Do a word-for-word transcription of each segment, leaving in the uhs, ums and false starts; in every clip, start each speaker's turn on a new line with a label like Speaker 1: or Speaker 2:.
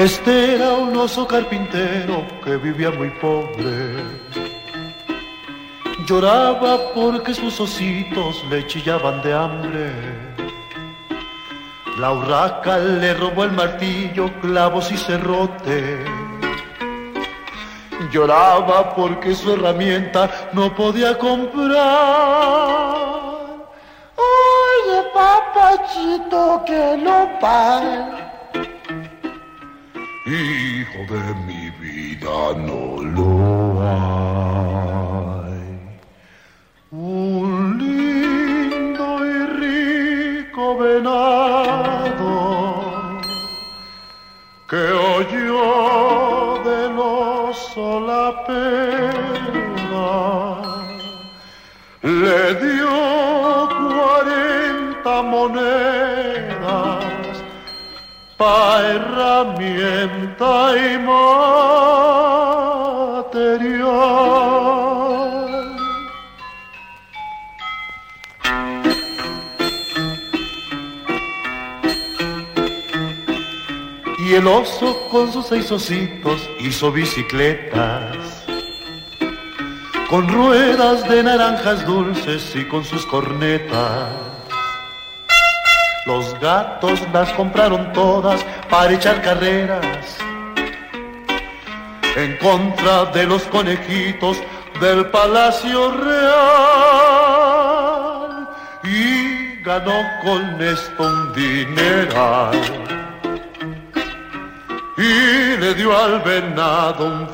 Speaker 1: Este era un oso carpintero que vivía muy pobre. Lloraba porque sus ositos le chillaban de hambre. La urraca le robó el martillo, clavos y serrote. Lloraba porque su herramienta no podía comprar.
Speaker 2: Oye, papachito, que lo pague.
Speaker 1: Hijo de mi vida, no lo hay. Un lindo y rico venado que oyó del oso la pena, le dio cuarenta monedas pa' herramienta y material. Y el oso con sus seis ositos hizo bicicletas, con ruedas de naranjas dulces y con sus cornetas. Los gatos las compraron todas para echar carreras en contra de los conejitos del Palacio Real, y ganó con esto un dineral y le dio al venado un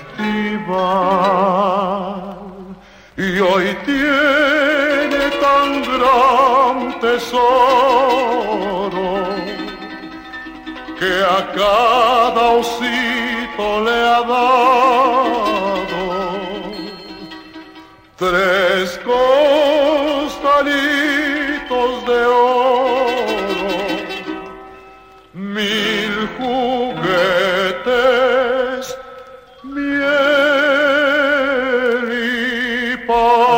Speaker 1: festival. Y hoy tiene tan gran tesoro que a cada osito le ha dado tres costalitos de oro, mil juguetes, miel y pan.